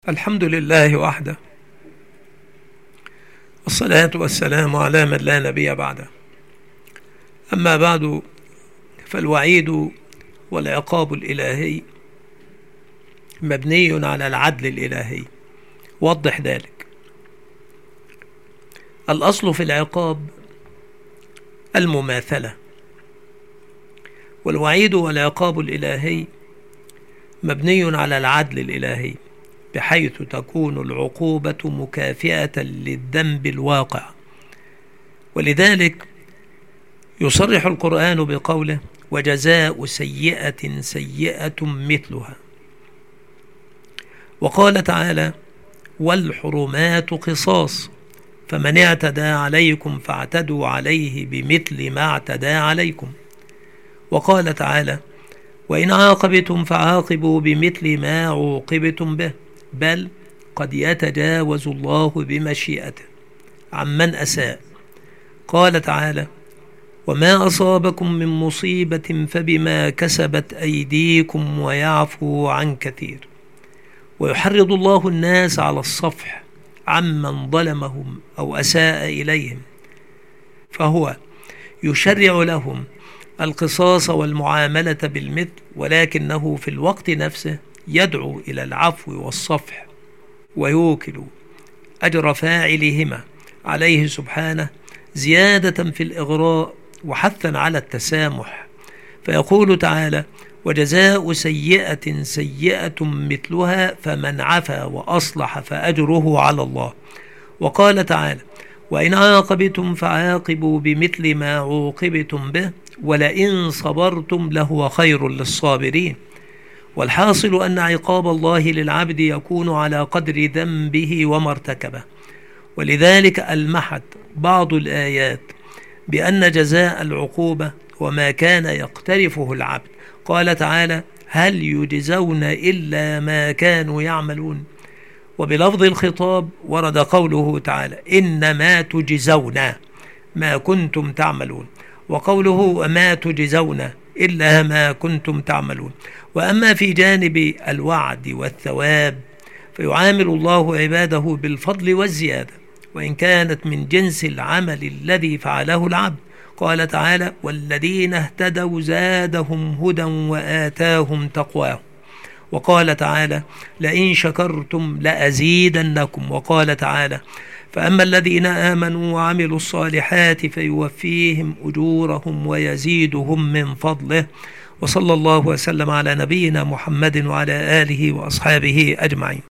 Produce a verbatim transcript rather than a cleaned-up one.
الحمد لله وحده، والصلاة والسلام على من لا نبي بعده. أما بعد، فالوعيد والعقاب الإلهي مبني على العدل الإلهي. وضح ذلك. الأصل في العقاب المماثلة، والوعيد والعقاب الإلهي مبني على العدل الإلهي، بحيث تكون العقوبة مكافئة للذنب الواقع. ولذلك يصرح القرآن بقوله: وجزاء سيئة سيئة مثلها. وقال تعالى: والحرمات قصاص، فمن اعتدى عليكم فاعتدوا عليه بمثل ما اعتدى عليكم. وقال تعالى: وإن عاقبتم فعاقبوا بمثل ما عوقبتم به، بل قد يتجاوز الله بمشيئته عمن أساء. قال تعالى: وما أصابكم من مصيبة فبما كسبت أيديكم ويعفو عن كثير. ويحرض الله الناس على الصفح عمن ظلمهم أو أساء إليهم، فهو يشرع لهم القصاص والمعاملة بالمثل، ولكنه في الوقت نفسه يدعو إلى العفو والصفح، ويوكل أجر فاعلهما عليه سبحانه زيادة في الإغراء وحثا على التسامح. فيقول تعالى: وجزاء سيئة سيئة مثلها فمن عفا وأصلح فأجره على الله. وقال تعالى: وإن عاقبتم فعاقبوا بمثل ما عوقبتم به ولئن صبرتم لهو خير للصابرين. والحاصل أن عقاب الله للعبد يكون على قدر ذنبه وما ارتكبه. ولذلك ألمحت بعض الآيات بأن جزاء العقوبة وما كان يقترفه العبد. قال تعالى: هل يجزون إلا ما كانوا يعملون. وبلفظ الخطاب ورد قوله تعالى: إنما تجزون ما كنتم تعملون. وقوله: وما تجزون إلا ما كنتم تعملون. وأما في جانب الوعد والثواب فيعامل الله عباده بالفضل والزيادة، وإن كانت من جنس العمل الذي فعله العبد. قال تعالى: والذين اهتدوا زادهم هدى وآتاهم تقواهم. وقال تعالى: لئن شكرتم لأزيدنكم. وقال تعالى: فأما الذين آمنوا وعملوا الصالحات فيوفيهم أجورهم ويزيدهم من فضله. وصلى الله وسلم على نبينا محمد وعلى آله وأصحابه أجمعين.